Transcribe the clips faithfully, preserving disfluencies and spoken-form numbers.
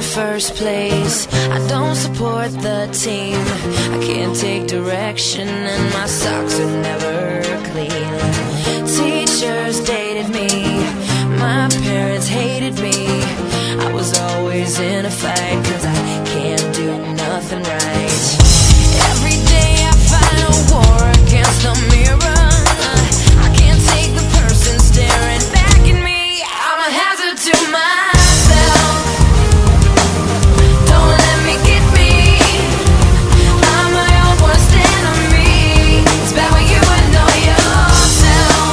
first place. I don't support the team. I can't take direction and my socks are never clean. Teachers dated me, my parents hated me. I was always in a fight, cause I can't do nothing right. Every day I fight a war against the mirror. I can't take the person staring back at me. I'm a hazard to myself. Don't let me get me. I'm my own worst enemy. It's bad when you know yourself.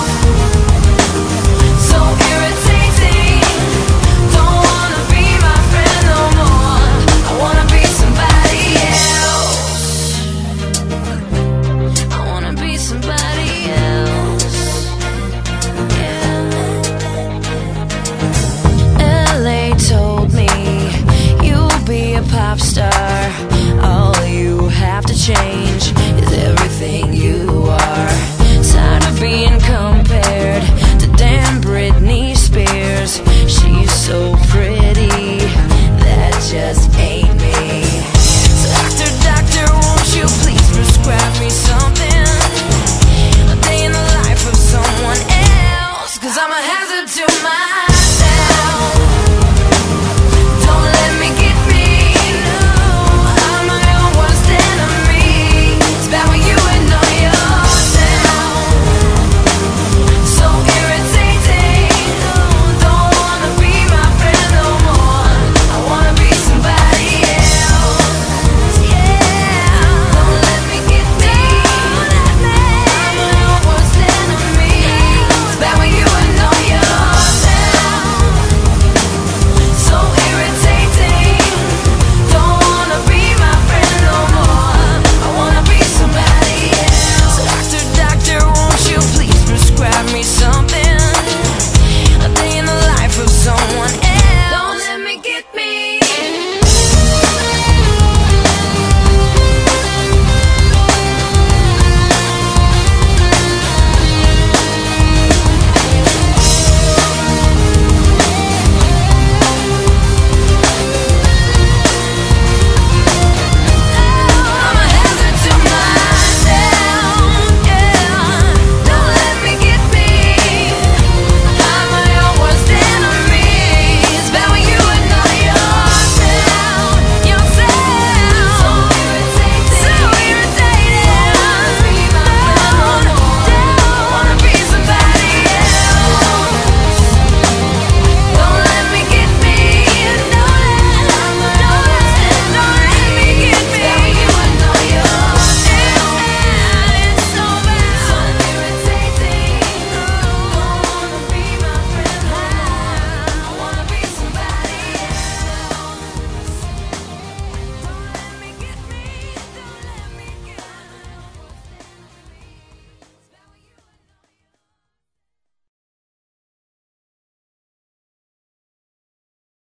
So irritating. Don't wanna be my friend no more. I wanna be somebody else. I wanna be somebody else. Yeah. L A told me you'll be a pop star. All you have to change is everything you are. Tired of being